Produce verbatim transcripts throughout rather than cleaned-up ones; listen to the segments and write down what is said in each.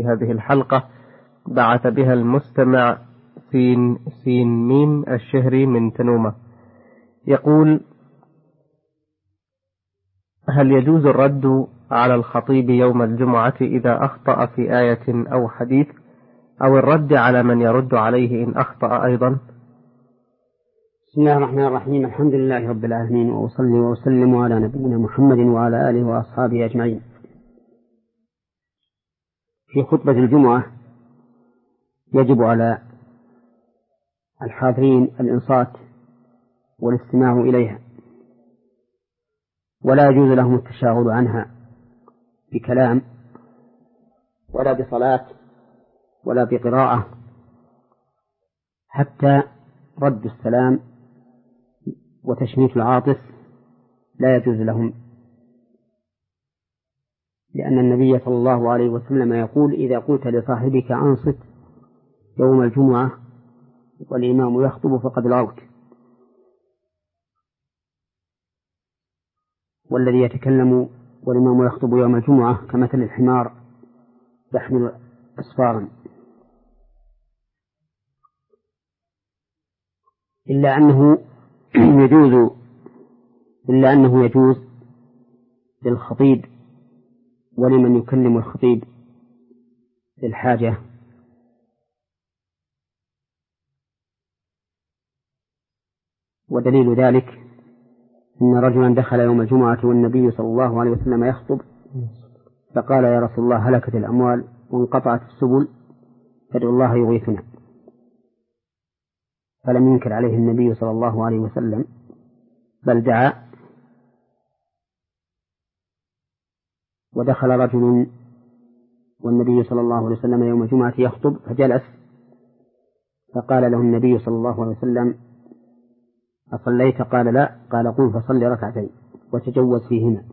في هذه الحلقة بعث بها المستمع سين سين ميم الشهري من تنومة. يقول: هل يجوز الرد على الخطيب يوم الجمعة إذا أخطأ في آية أو حديث، أو الرد على من يرد عليه إن أخطأ أيضا؟ بسم الله الرحمن الرحيم. الحمد لله رب العالمين، وأصلي وأسلم على نبينا محمد وعلى آله وأصحابه أجمعين. في خطبة الجمعة يجب على الحاضرين الإنصات والاستماع إليها، ولا يجوز لهم التشاغل عنها بكلام ولا بصلاة ولا بقراءة، حتى رد السلام وتشميت العاطس لا يجوز لهم، لأن النبي صلى الله عليه وسلم يقول: إذا قلت لصاحبك أنصت يوم الجمعة والإمام يخطب فقد لغوت. والذي يتكلم والإمام يخطب يوم الجمعة كمثل الحمار يحمل أسفارا. إلا أنه يجوز إلا أنه يجوز للخطيب ولمن يكلم الخطيب للحاجة، ودليل ذلك إن رجلا دخل يوم الجمعة والنبي صلى الله عليه وسلم يخطب، فقال: يا رسول الله، هلكت الأموال وانقطعت السبل، فادعوا الله يغيثنا. فلم ينكر عليه النبي صلى الله عليه وسلم، بل دعا. ودخل رجل والنبي صلى الله عليه وسلم يوم الجمعة يخطب فجلس، فقال له النبي صلى الله عليه وسلم: أصليت؟ قال: لا. قال: قم فصل ركعتين وتجوز فيهما.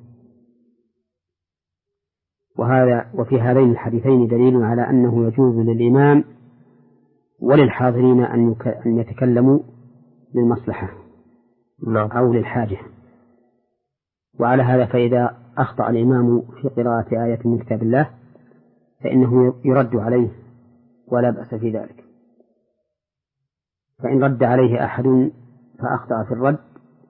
وهذا وفي هذين الحديثين دليل على أنه يجوز للإمام وللحاضرين أن يتكلموا للمصلحة أو للحاجة. وعلى هذا فإذا أخطأ الإمام في قراءة آية من كتاب الله فإنه يرد عليه ولا بأس في ذلك. فإن رد عليه أحد فأخطأ في الرد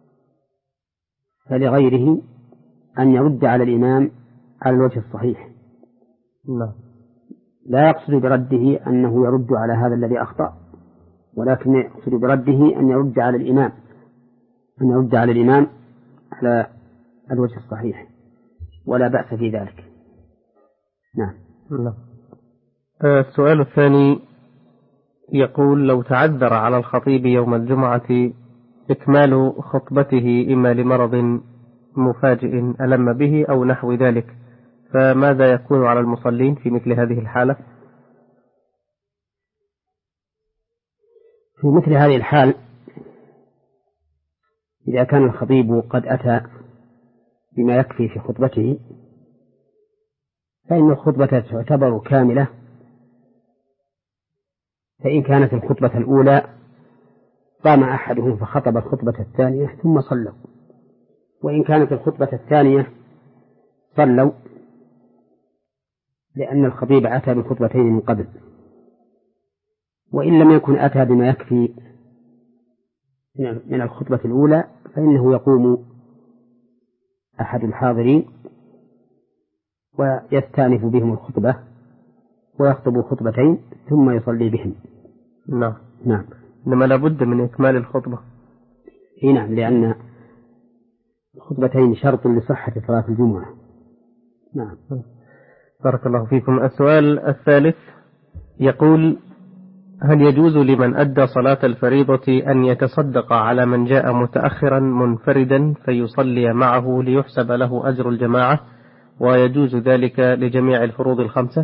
فلغيره أن يرد على الإمام على الوجه الصحيح، لا يقصد برده أنه يرد على هذا الذي أخطأ، ولكن يقصد برده أن يرد على الإمام أن يرد على الإمام على الوجه الصحيح، ولا بأس في ذلك. نعم. لا. السؤال الثاني يقول: لو تعذر على الخطيب يوم الجمعة إكمال خطبته إما لمرض مفاجئ ألم به أو نحو ذلك، فماذا يكون على المصلين في مثل هذه الحالة؟ في مثل هذه الحال إذا كان الخطيب قد أتى بما يكفي في خطبته فإن الخطبة تعتبر كاملة. فإن كانت الخطبة الأولى قام أحدهم فخطب الخطبة الثانية ثم صلوا، وإن كانت الخطبة الثانية صلوا، لأن الخطيب أتى بالخطبتين من قبل. وإن لم يكن أتى بما يكفي من الخطبة الأولى فإنه يقوم أحد الحاضرين ويستأنف بهم الخطبة ويخطب خطبتين ثم يصلي بهم. نعم. نعم. إنما لابد من إكمال الخطبة. إيه نعم، لأن الخطبتين شرط لصحة صلاة الجمعة. نعم. بارك الله فيكم. السؤال الثالث يقول: هل يجوز لمن أدى صلاة الفريضة أن يتصدق على من جاء متأخرا منفردا فيصلي معه ليحسب له أجر الجماعة، ويجوز ذلك لجميع الفروض الخمسة؟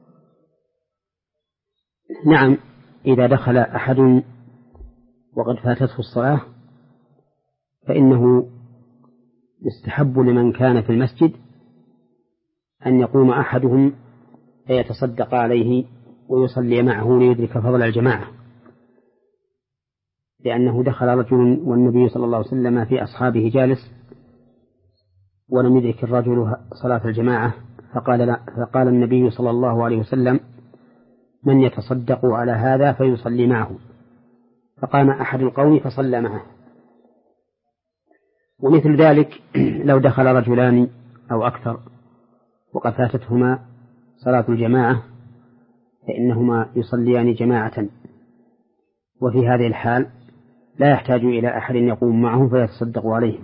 نعم، إذا دخل أحد وقد فاتته الصلاة فإنه يستحب لمن كان في المسجد أن يقوم أحدهم فيتصدق عليه ويصلي معه ليدرك فضل الجماعة، لأنه دخل رجل والنبي صلى الله عليه وسلم في أصحابه جالس ولم يدرك الرجل صلاة الجماعة فقال, لا فقال النبي صلى الله عليه وسلم: من يتصدق على هذا فيصلي معه. فقام أحد القوم فصلى معه. ومثل ذلك لو دخل رجلان أو أكثر وقد فاتتهما صلاة الجماعة فإنهما يصليان جماعة، وفي هذه الحال لا يحتاج إلى أحد يقوم معهم فيتصدق عليهم.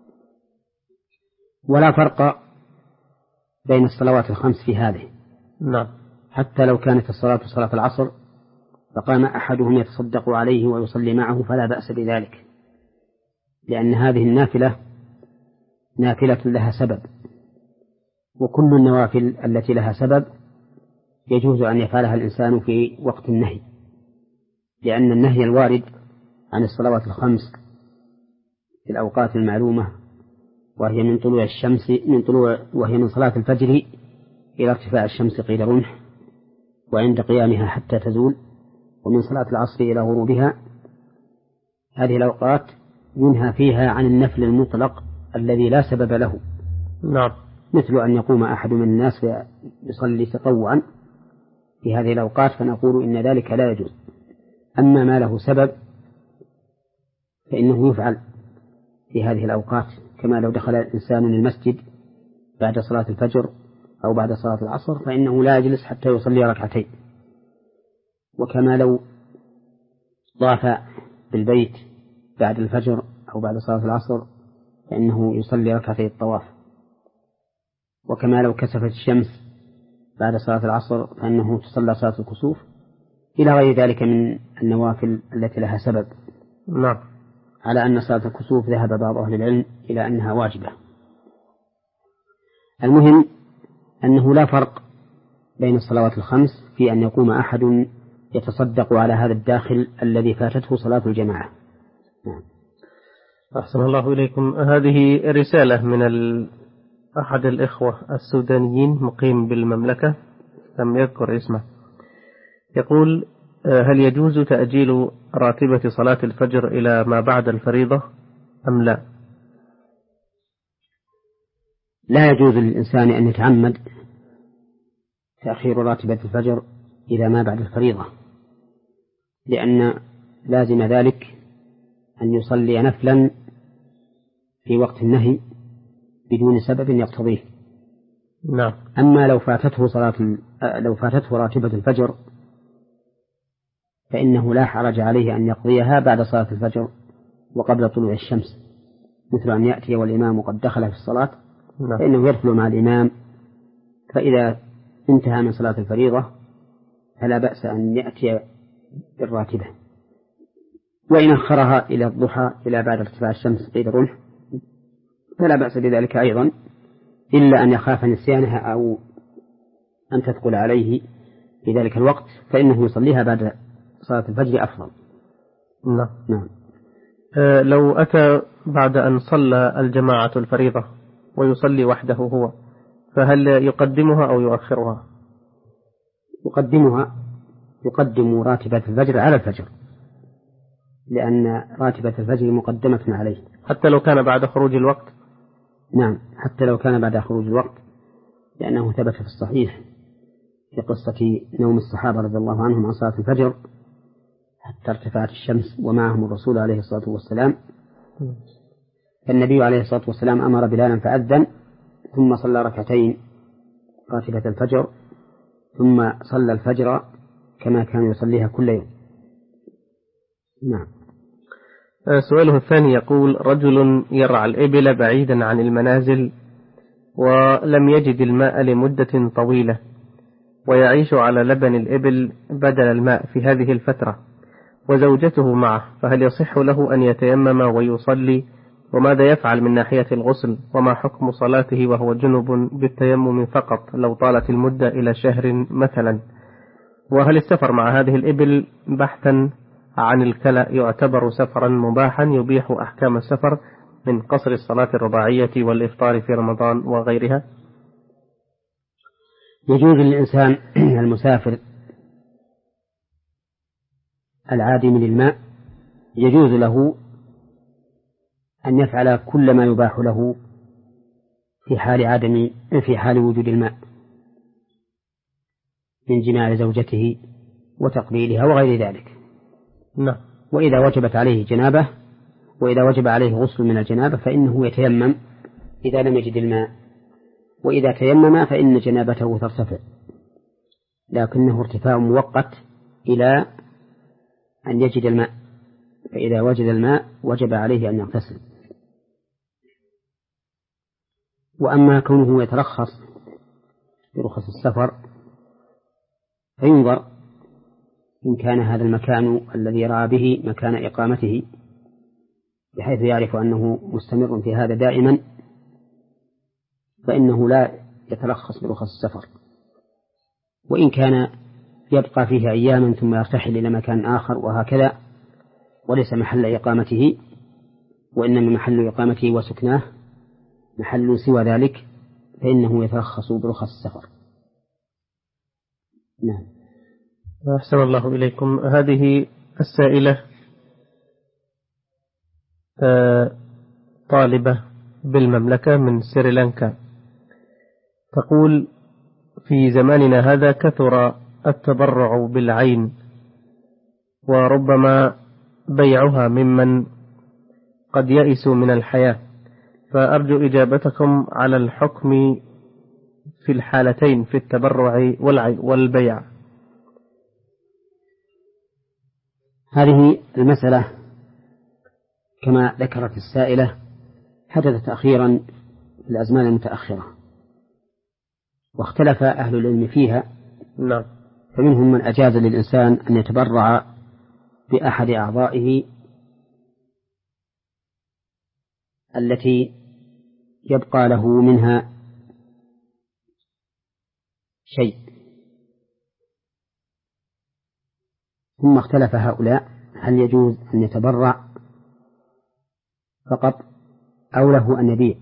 ولا فرق بين الصلوات الخمس في هذه. نعم. حتى لو كانت الصلاة صلاة العصر فقام أحدهم يتصدق عليه ويصلي معه فلا بأس بذلك، لأن هذه النافلة نافلة لها سبب، وكل النوافل التي لها سبب يجوز أن يفعلها الإنسان في وقت النهي، لأن النهي الوارد عن الصلوات الخمس في الأوقات المعلومة وهي من طلوع الشمس من طلوع وهي من صلاة الفجر إلى ارتفاع الشمس قيد رمح، وعند قيامها حتى تزول، ومن صلاة العصر إلى غروبها. هذه الأوقات ينهى فيها عن النفل المطلق الذي لا سبب له. نعم. مثل أن يقوم أحد من الناس ويصلي تطوعا في هذه الأوقات فنقول إن ذلك لا يجوز. أما ما له سبب فإنه يفعل في هذه الأوقات، كما لو دخل الإنسان المسجد بعد صلاة الفجر أو بعد صلاة العصر فإنه لا يجلس حتى يصلي ركعتين، وكما لو طاف بالبيت بعد الفجر أو بعد صلاة العصر فإنه يصلي ركعتي الطواف، وكما لو كسفت الشمس بعد صلاة العصر فإنه تصلى صلاة الكسوف، إلى غير ذلك من النوافل التي لها سبب. نعم. على أن صلاة الكسوف ذهب بعض أهل العلم إلى أنها واجبة. المهم أنه لا فرق بين الصلوات الخمس في أن يقوم أحد يتصدق على هذا الداخل الذي فاتته صلاة الجماعة. نعم. أحسن الله إليكم. هذه رسالة من أحد الإخوة السودانيين مقيم بالمملكة لم يذكر اسمه، يقول: هل يجوز تأجيل راتبة صلاة الفجر إلى ما بعد الفريضة أم لا؟ لا يجوز للإنسان أن يتعمد تأخير راتبة الفجر إلى ما بعد الفريضة، لأن لازم ذلك أن يصلي نفلا في وقت النهي بدون سبب يقتضيه. نعم. أما لو فاتته صلاة لو فاتته راتبة الفجر فإنه لا حرج عليه أن يقضيها بعد صلاة الفجر وقبل طلوع الشمس، مثل أن يأتي والإمام قد دخل في الصلاة نعم. فإنه يدخل مع الإمام، فإذا انتهى من صلاة الفريضة فلا بأس أن يأتي بالراتبة، وإن أخرها إلى الضحى إلى بعد ارتفاع الشمس قيد الرمح فلا بأس بذلك أيضا، إلا أن يخاف نسيانها أو أن تثقل عليه في ذلك الوقت فإنه يصليها بعد صلاة الفجر أفضل. نعم. نعم. أه لو أتى بعد أن صلى الجماعة الفريضة ويصلي وحده هو، فهل يقدمها أو يؤخرها؟ يقدمها، يقدم راتبة الفجر على الفجر، لأن راتبة الفجر مقدمة عليه حتى لو كان بعد خروج الوقت. نعم، حتى لو كان بعد خروج الوقت، لأنه ثبت في الصحيح في قصة نوم الصحابة رضي الله عنهم عن صلاة الفجر حتى ارتفعت الشمس ومعهم الرسول عليه الصلاة والسلام، فالنبي عليه الصلاة والسلام أمر بلالا فأذن ثم صلى ركعتين راتبة الفجر ثم صلى الفجر كما كان يصليها كل يوم. نعم. سؤاله الثاني يقول: رجل يرعى الإبل بعيدا عن المنازل ولم يجد الماء لمدة طويلة ويعيش على لبن الإبل بدل الماء في هذه الفترة وزوجته معه، فهل يصح له أن يتيمم ويصلي؟ وماذا يفعل من ناحية الغسل؟ وما حكم صلاته وهو جنب بالتيمم فقط لو طالت المدة إلى شهر مثلا؟ وهل السفر مع هذه الإبل بحثا عن الكلى يعتبر سفرا مباحا يبيح أحكام السفر من قصر الصلاة الرباعية والإفطار في رمضان وغيرها؟ يجوز للإنسان المسافر العادم للماء يجوز له أن يفعل كل ما يباح له في حال عدم في حال وجود الماء، من جماع زوجته وتقبيلها وغير ذلك. نعم. وإذا وجبت عليه جنابة وإذا وجب عليه غسل من الجنابة فإنه يتيمم إذا لم يجد الماء، وإذا تيمم فإن جنابته ترتفع، لكنه ارتفاع مؤقت إلى أن يجد الماء، فإذا وجد الماء وجب عليه أن يغتسل. وأما كونه يترخص برخص السفر فينظر إن كان هذا المكان الذي رأى به مكان إقامته بحيث يعرف أنه مستمر في هذا دائما فإنه لا يترخص برخص السفر، وإن كان يبقى فيه أياما ثم يرتحل إلى مكان آخر وهكذا وليس محل إقامته وإنما محل إقامته وسكناه محل سوى ذلك فإنه يترخص برخص السفر. نعم. أحسن الله إليكم. هذه السائلة طالبة بالمملكة من سريلانكا تقول: في زماننا هذا كثر التبرع بالعين وربما بيعها ممن قد يئسوا من الحياة، فأرجو إجابتكم على الحكم في الحالتين في التبرع والبيع. هذه المسألة كما ذكرت السائلة حدثت أخيرا في الأزمان المتأخرة واختلف أهل العلم فيها. نعم. فمنهم من أجاز للإنسان أن يتبرع بأحد أعضائه التي يبقى له منها شيء، ثم اختلف هؤلاء هل يجوز أن يتبرع فقط أو له أن يبيع،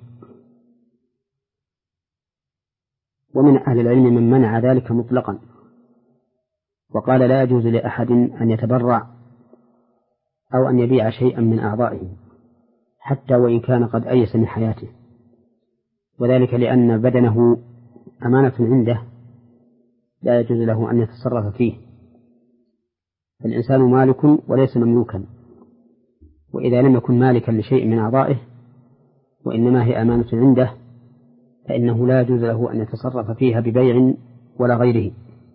ومن أهل العلم من منع ذلك مطلقا وقال لا يجوز لأحد أن يتبرع أو أن يبيع شيئا من أعضائه حتى وإن كان قد أيس من حياته، وذلك لأن بدنه أمانة عنده لا يجوز له أن يتصرف فيه، فالإنسان مالك وليس مملوكا، وإذا لم يكن مالكا لشيء من أعضائه وإنما هي أمانة عنده فإنه لا يجوز له أن يتصرف فيها ببيع ولا غيره.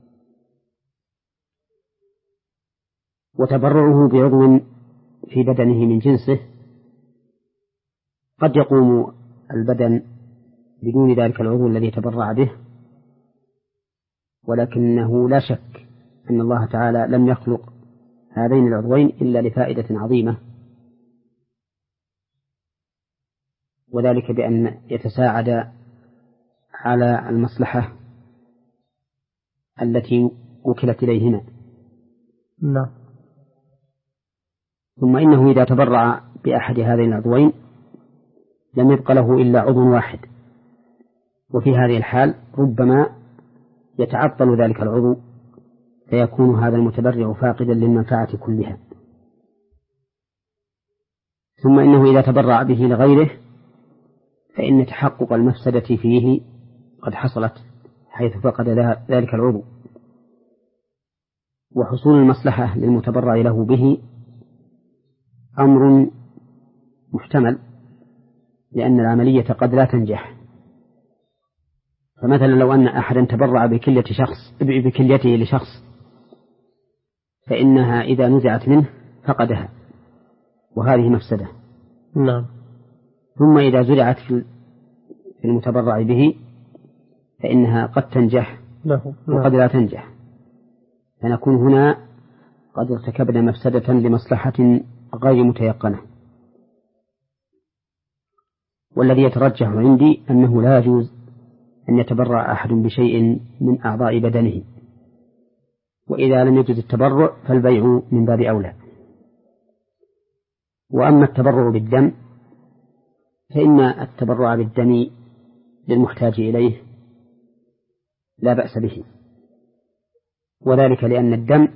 وتبرعه بعضو في بدنه من جنسه قد يقوم البدن بدون ذلك العضو الذي تبرع به، ولكنه لا شك أن الله تعالى لم يخلق هذين العضوين إلا لفائدة عظيمة، وذلك بأن يتساعد على المصلحة التي وكلت إليهما. نعم. ثم إنه إذا تبرع بأحد هذين العضوين لم يبق له إلا عضو واحد، وفي هذه الحال ربما يتعطل ذلك العضو فيكون هذا المتبرع فاقدا للمنفعة كلها. ثم إنه إذا تبرع به لغيره فإن تحقق المفسدة فيه قد حصلت حيث فقد ذلك العضو، وحصول المصلحة للمتبرع له به أمر محتمل لأن العملية قد لا تنجح. فمثلا لو أن أحدا تبرع بكلية شخص بكليته لشخص فإنها إذا نزعت منه فقدها وهذه مفسدة. نعم. ثم إذا زرعت في المتبرع به فإنها قد تنجح له وقد لا تنجح، فنكون هنا قد ارتكبنا مفسدة لمصلحة غير متيقنة. والذي يترجح عندي أنه لا يجوز أن يتبرع أحد بشيء من أعضاء بدنه، وإذا لم يجوز التبرع فالبيع من باب أولى. وأما التبرع بالدم فإن التبرع بالدم للمحتاج إليه لا بأس به، وذلك لأن الدم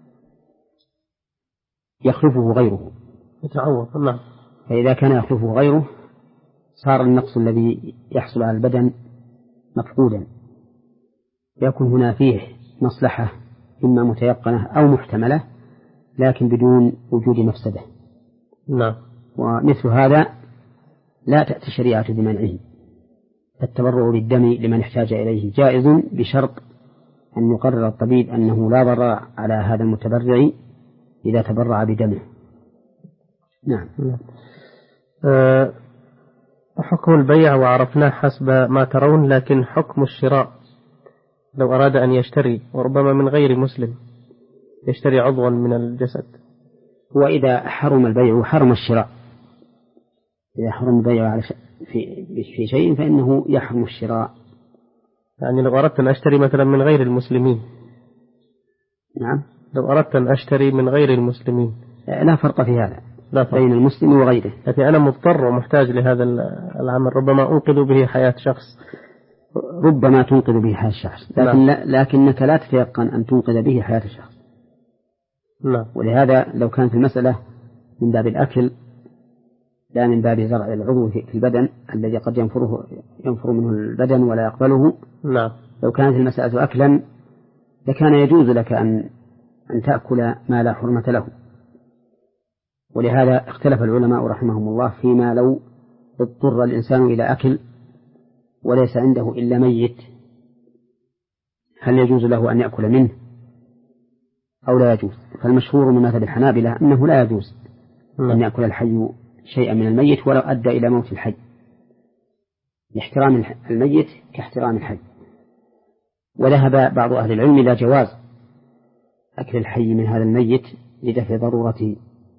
يخلفه غيره يتعوض. نعم. فإذا كان يخلفه غيره صار النقص الذي يحصل على البدن مفقودا، يكون هنا فيه مصلحة إما متيقنة أو محتملة لكن بدون وجود مفسدة. نعم. ومثل هذا لا تأتي الشريعة بمنعه. التبرع بالدم لمن احتاج إليه جائز بشرط أن يقرر الطبيب أنه لا ضرر على هذا المتبرع إذا تبرع بدمه. نعم. أه حكم البيع وعرفناه حسب ما ترون، لكن حكم الشراء لو أراد أن يشتري وربما من غير مسلم يشتري عضوا من الجسد. وإذا حرم البيع حرم الشراء. إذا حرم البيع على في في شيء فإنه يحرم الشراء. يعني لو أردت أن أشتري مثلا من غير المسلمين. نعم. لو أردت أن أشتري من غير المسلمين لا فرق في هذا لا فرق. بين المسلم وغيره. لكن أنا مضطر ومحتاج لهذا العمل، ربما أنقذ به حياة شخص. ربما تنقذ به حياة شخص، لكن لا لكنك لا تتيقن أن تنقذ به حياة شخص. لا. ولهذا لو كانت المسألة من باب الأكل لا من باب زرع العضو في البدن الذي قد ينفره ينفر منه البدن ولا يقبله. نعم. لو كانت المسألة أكلا لكان يجوز لك أن أن تأكل ما لا حرمة له. ولهذا اختلف العلماء رحمهم الله فيما لو اضطر الإنسان إلى أكل وليس عنده إلا ميت، هل يجوز له أن يأكل منه أو لا يجوز؟ فالمشهور من مذهب الحنابلة أنه لا يجوز أن يأكل الحي شيئا من الميت ولو أدى إلى موت الحي، لاحترام الميت كاحترام الحي. وذهب بعض أهل العلم إلى جواز أكل الحي من هذا الميت لدفع ضرورته،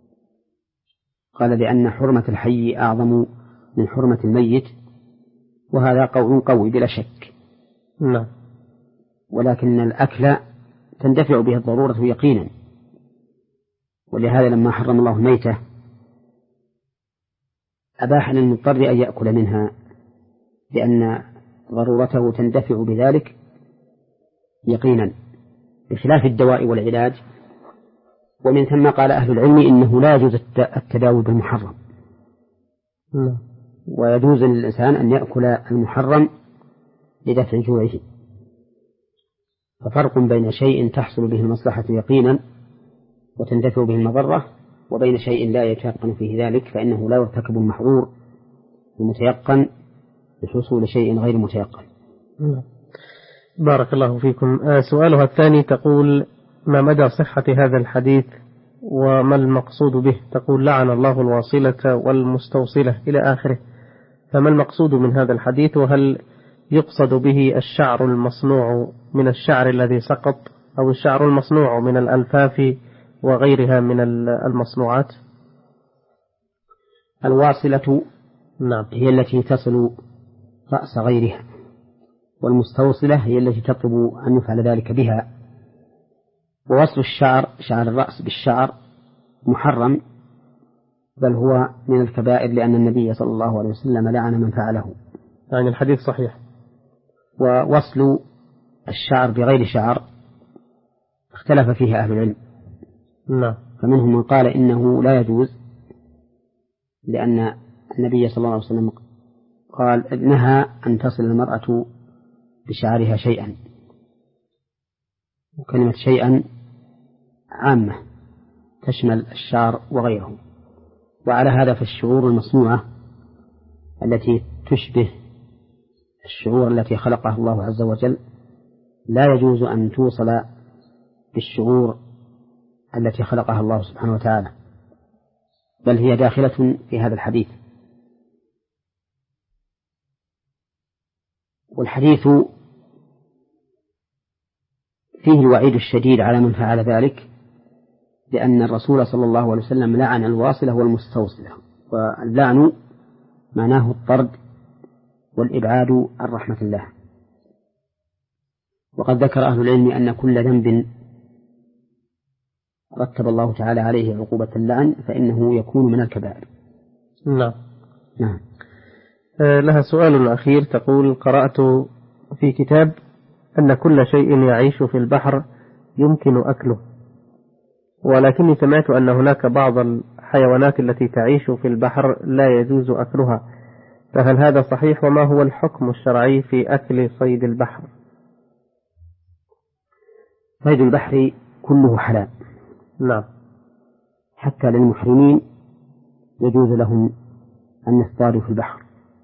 قال لأن حرمة الحي أعظم من حرمة الميت، وهذا قول قوي بلا شك. نعم. ولكن الأكل تندفع به الضرورة يقينا، ولهذا لما حرم الله الميتة أباح للمضطر أن يأكل منها لأن ضرورته تندفع بذلك يقينا، بخلاف الدواء والعلاج. ومن ثم قال أهل العلم إنه لا يجوز التداوي بالمحرم. نعم. ويجوز للإنسان أن يأكل المحرم لدفع جوعه. ففرق بين شيء تحصل به المصلحة يقينا وتندفع به المضرة، وبين شيء لا يتيقن فيه ذلك فإنه لا يرتكب المحظور المتيقن بحصول شيء غير متيقن. بارك الله فيكم. سؤالها الثاني تقول: ما مدى صحة هذا الحديث وما المقصود به؟ تقول: لعن الله الواصلة والمستوصلة إلى آخره. فما المقصود من هذا الحديث؟ وهل يقصد به الشعر المصنوع من الشعر الذي سقط أو الشعر المصنوع من الألفاف وغيرها من المصنوعات؟ الواصلة نعم هي التي تصل رأس غيرها، والمستوصلة هي التي تطلب أن يفعل ذلك بها. ووصل الشعر شعر الرأس بالشعر محرم، بل هو من الكبائر، لأن النبي صلى الله عليه وسلم لعن من فعله. يعني الحديث صحيح. ووصل الشعر بغير شعر اختلف فيه أهل العلم. نعم. فمنهم من قال إنه لا يجوز، لأن النبي صلى الله عليه وسلم قال نهى أن تصل المرأة بشعرها شيئا، وكلمة شيئا عامة تشمل الشعر وغيره. وعلى هذا فالشعور المصنوعة التي تشبه الشعور التي خلقها الله عز وجل لا يجوز أن توصل بالشعور التي خلقها الله سبحانه وتعالى، بل هي داخلة في هذا الحديث. والحديث فيه الوعيد الشديد على من فعل ذلك، لأن الرسول صلى الله عليه وسلم لعن الواصلة والمستوصلة، واللعن معناه الطرد والإبعاد عن رحمة الله. وقد ذكر أهل العلم أن كل ذنب رتب الله تعالى عليه عقوبة اللعن فإنه يكون من الكبائر. نعم. نعم. آه لها سؤال أخير. تقول: قرأت في كتاب أن كل شيء يعيش في البحر يمكن أكله، ولكني سمعت أن هناك بعض الحيوانات التي تعيش في البحر لا يجوز أكلها، فهل هذا صحيح؟ وما هو الحكم الشرعي في أكل صيد البحر؟ صيد البحر كله حلال. نعم. حتى للمحرمين يجوز لهم أن يصطادوا في البحر،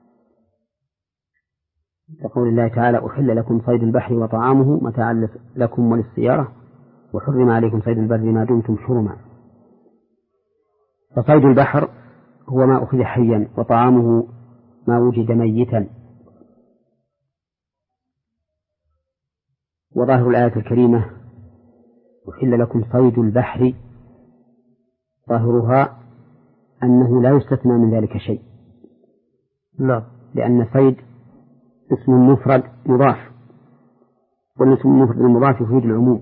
يقول الله تعالى: أحل لكم صيد البحر وطعامه متاعا لكم وللسيارة وحرم عليكم صيد البر ما دمتم حرما. فصيد البحر هو ما أخذ حيا، وطعامه ما وجد ميتا. وظاهر الآية الكريمة أحل لكم صيد البحر، ظاهرها أنه لا يستثنى من ذلك شيء. نعم. لأن صيد اسم مفرد مضاف، والاسم المفرد المضاف يفيد العموم،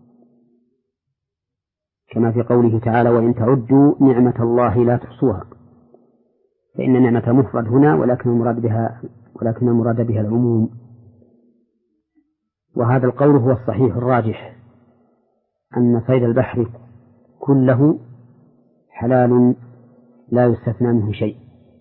كما في قوله تعالى: وإن تعدوا نعمة الله لا تحصوها. فإن نعمة مفرد هنا، ولكن المراد بها ولكن المراد بها العموم. وهذا القول هو الصحيح الراجح، أن صيد البحر كله حلال لا يستثنى منه شيء.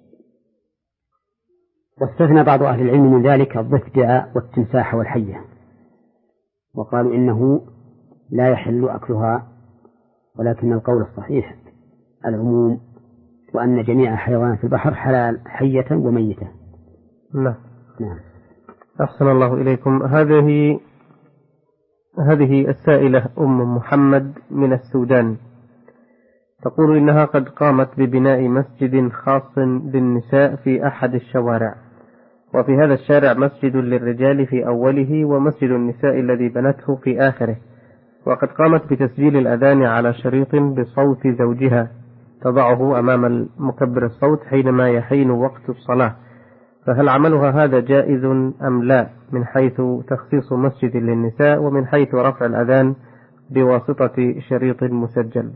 واستثنى بعض أهل العلم من ذلك الضفدع والتمساح والحية، وقالوا إنه لا يحل أكلها، ولكن القول الصحيح العموم، وأن جميع حيوانات البحر حلال حية وميتة. نعم. نعم. أحسن الله إليكم. هذه هذه السائلة أم محمد من السودان، تقول إنها قد قامت ببناء مسجد خاص للنساء في أحد الشوارع، وفي هذا الشارع مسجد للرجال في أوله ومسجد النساء الذي بنته في آخره، وقد قامت بتسجيل الأذان على شريط بصوت زوجها تضعه أمام مكبر الصوت حينما يحين وقت الصلاة، فهل عملها هذا جائز أم لا، من حيث تخصيص مسجد للنساء ومن حيث رفع الأذان بواسطة شريط مسجل؟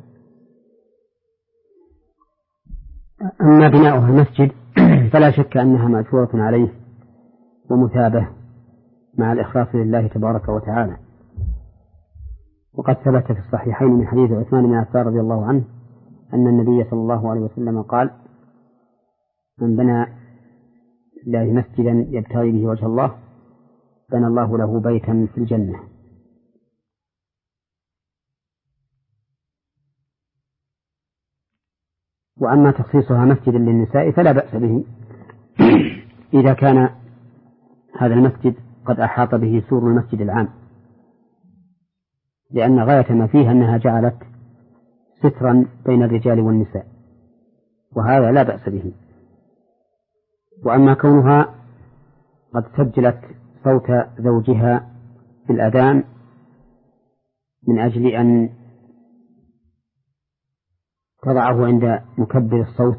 أما بناؤها المسجد فلا شك أنها مأجورة عليه ومثابة مع الإخلاص لله تبارك وتعالى. وقد ثبت في الصحيحين من حديث عثمان بن عفان رضي الله عنه أن النبي صلى الله عليه وسلم قال: من بنى لله مسجدا يبتغي به وجه الله بنى الله له بيتا في الجنة. وأما تخصيصها مسجدا للنساء فلا بأس به إذا كان هذا المسجد قد أحاط به سور المسجد العام، لأن غاية ما فيها أنها جعلت سترا بين الرجال والنساء، وهذا لا بأس به. وأما كونها قد سجلت صوت زوجها في الأذان من أجل أن تضعه عند مكبر الصوت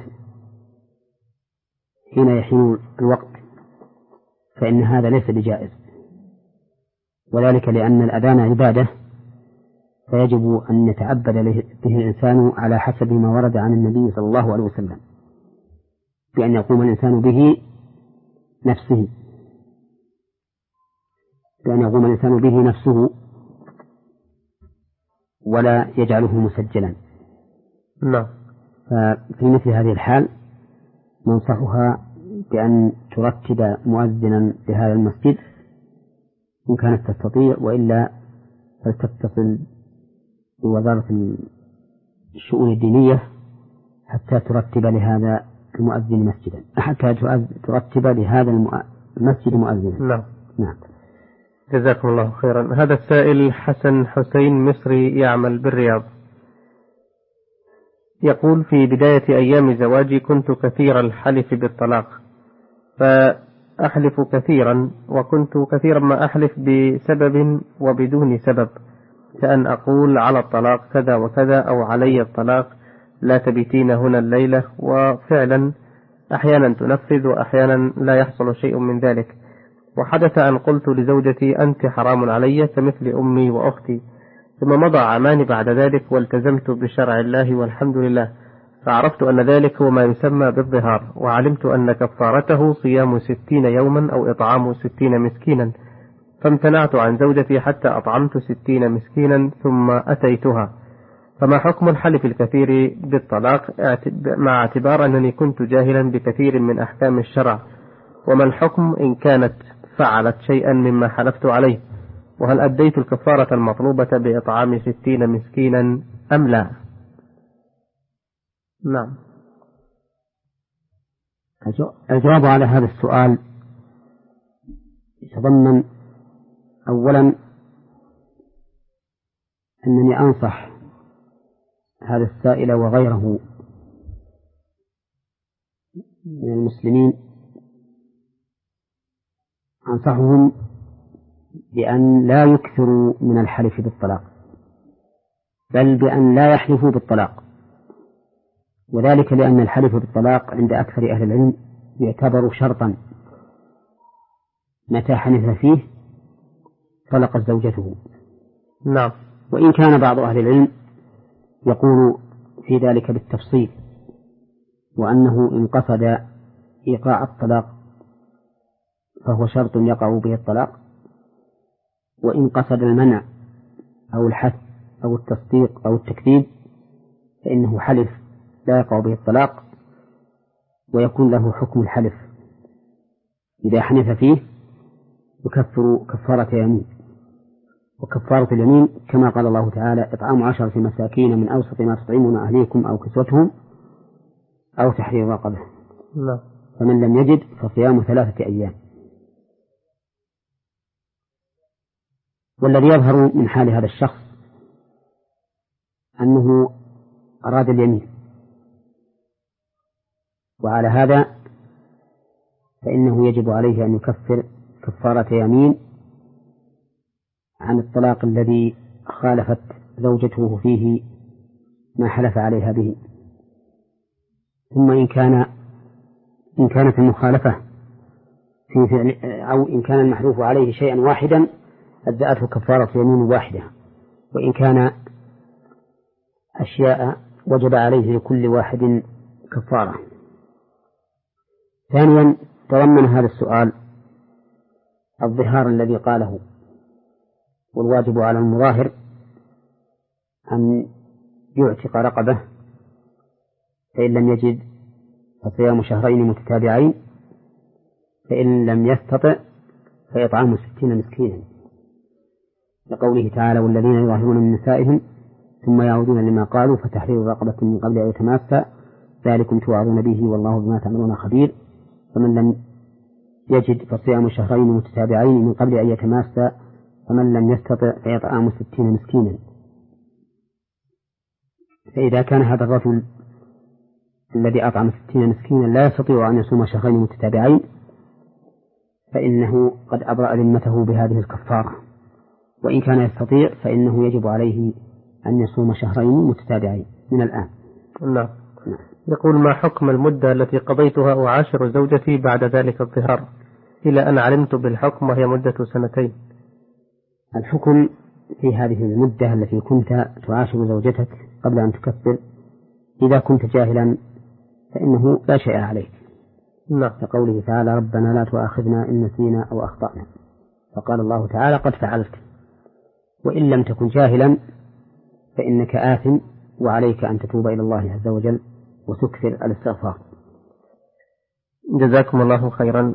حين يحين الوقت، فإن هذا ليس بجائز، وذلك لأن الأذان عبادة، فيجب أن يتعبد به الإنسان على حسب ما ورد عن النبي صلى الله عليه وسلم، بأن يقوم الإنسان به نفسه بأن يقوم الإنسان به نفسه ولا يجعله مسجلا. نعم. ففي مثل هذه الحال ننصحها بأن ترتب مؤذنا لهذا المسجد إن كانت تستطيع، وإلا فلتتصل بوزارة الشؤون الدينية حتى ترتب لهذا المؤذن مسجدا، حتى ترتب لهذا المسجد مؤذنا. نعم. نعم. جزاكم الله خيرا. هذا السائل حسن حسين مصري يعمل بالرياض، يقول: في بداية أيام زواجي كنت كثير الحلف بالطلاق، فأحلف كثيرا، وكنت كثيرا ما أحلف بسبب وبدون سبب، كأن أقول على الطلاق كذا وكذا، أو علي الطلاق لا تبيتين هنا الليلة، وفعلا أحيانا تنفذ وأحيانا لا يحصل شيء من ذلك. وحدث أن قلت لزوجتي: أنت حرام علي كمثل أمي وأختي، ثم مضى عامان بعد ذلك والتزمت بشرع الله والحمد لله، فعرفت أن ذلك هو ما يسمى بالظهار، وعلمت أن كفارته صيام ستين يوما أو إطعام ستين مسكينا، فامتنعت عن زوجتي حتى أطعمت ستين مسكينا ثم أتيتها، فما حكم الحلف الكثير بالطلاق مع اعتبار أنني كنت جاهلا بكثير من أحكام الشرع؟ وما الحكم إن كانت فعلت شيئا مما حلفت عليه؟ وهل أديت الكفارة المطلوبة بإطعام ستين مسكينا أم لا؟ نعم. الجواب على هذا السؤال يتضمن أولا أنني أنصح هذا السائل وغيره من المسلمين، أنصحهم بأن لا يكثروا من الحلف بالطلاق، بل بأن لا يحلفوا بالطلاق، وذلك لأن الحلف بالطلاق عند أكثر أهل العلم يعتبر شرطا متى حنث فيه طلقت زوجته. نعم. وإن كان بعض أهل العلم يقول في ذلك بالتفصيل، وأنه إن قصد إيقاع الطلاق فهو شرط يقع به الطلاق، وإن قصد المنع أو الحث أو التصديق أو التكذيب فإنه حلف لا يقع به الطلاق، ويكون له حكم الحلف إذا حنث فيه يكفر كفارة يمين. وكفارة اليمين كما قال الله تعالى: إطعام عشرة مساكين من أوسط ما تطعمون أهليكم أو كسوتهم أو تحرير رقبة. لا. فمن لم يجد فصيام ثلاثة أيام. والذي يظهر من حال هذا الشخص أنه أراد اليمين، وعلى هذا فإنه يجب عليه أن يكفر كفارة يمين عن الطلاق الذي خالفت زوجته فيه ما حلف عليها به. ثم إن كان إن كانت المخالفة في فعل أو إن كان المحلوف عليه شيئا واحدا أجزأته كفارة يمين واحدة، وإن كان أشياء وجب عليه لكل واحد كفارة. ثانيا، تضمن هذا السؤال الظهار الذي قاله، والواجب على المظاهر أن يعتق رقبة، فإن لم يجد فصيام شهرين متتابعين، فإن لم يستطع فإطعام ستين مسكينا، لقوله تعالى: والذين يظاهرون من نسائهم ثم يعودون لما قالوا فتحرير رقبة من قبل أن يتماسا ذلكم توعظون به والله بما تعملون خبير. فمن لم يجد فصيام شهرين متتابعين من قبل أن يتماسا، فمن لم يستطع فإطعام ستين مسكينا. فإذا كان هذا الرجل الذي أطعم ستين مسكينا لا يستطيع أن يصوم شهرين متتابعين، فإنه قد أبرأ ذمته بهذه الكفارة. وإن كان يستطيع فإنه يجب عليه أن يصوم شهرين متتابعين من الآن. نعم. يقول: ما حكم المدة التي قضيتها أعاشر زوجتي بعد ذلك الظهار إلى أن علمت بالحكم وهي مدة سنتين؟ الحكم في هذه المدة التي كنت تعاشر زوجتك قبل أن تكفر، إذا كنت جاهلا فإنه لا شيء عليك. نعم. كقوله تعالى: ربنا لا تؤاخذنا إن نسينا أو أخطأنا، فقال الله تعالى: قد فعلت. وإن لم تكن جاهلا فإنك آثم، وعليك أن تتوب إلى الله عز وجل وتكثر الاستغفار. جزاكم الله خيرا.